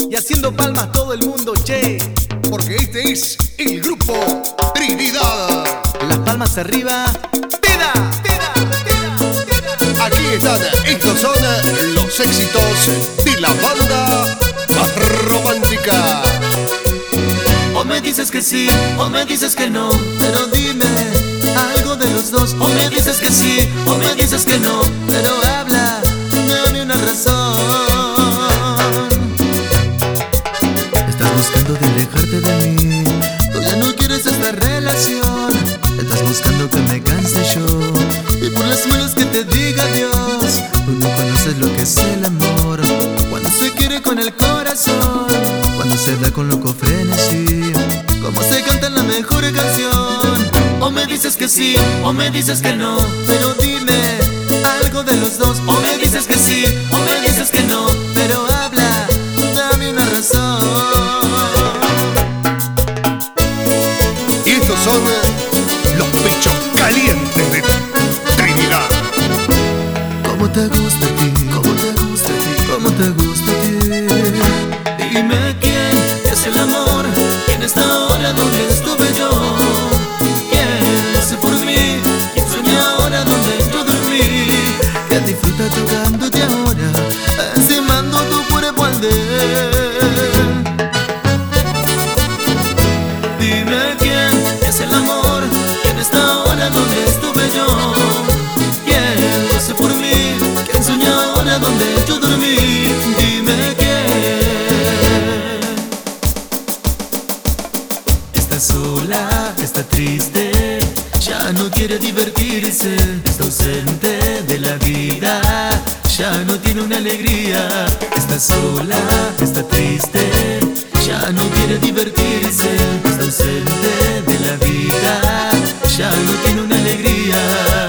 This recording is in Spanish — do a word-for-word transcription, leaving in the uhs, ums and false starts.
y haciendo palmas todo el mundo, che. Porque este es el grupo Trinidad. Las palmas arriba. ¡Tida! ¡Tida! ¡Tida! ¡Tida! Aquí están, estos son los éxitos de la banda más romántica. O me dices que sí, o me dices que no, pero dime algo de los dos. O me dices que sí, o me dices que no, pero habla, dame una razón. Estás buscando de alejarte de mí, tú ya no quieres esta relación. Estás buscando que me canse yo, y por las malas que te diga Dios. Tú no conoces lo que es el amor, cuando se quiere con el corazón, cuando se da con loco frenesí, como se canta en la mejor canción. O me dices que sí, o me dices que no, pero dime algo de los dos. O me dices que sí, o me dices que no, pero habla, dame una razón. Y estos son los pechos calientes de Trinidad. ¿Cómo te gusta a ti? ¿Cómo te gusta a ti? ¿Cómo te gusta a ti? Dime quién es el amor, quién está ahora donde estuve yo. ¿Quién lo hace por mí? ¿Quién sueña ahora donde yo dormí? ¿Quién disfruta tocándote ahora, encimando tu cuerpo al de él? Dime quién es el amor, quién está ahora donde estuve yo. ¿Quién lo hace por mí? ¿Quién sueña ahora donde yo dormí? Dime quién. Está sola, está triste, ya no quiere divertirse. Está ausente de la vida, ya no tiene una alegría. Está sola, está triste, ya no quiere divertirse. Está ausente de la vida, ya no tiene una alegría.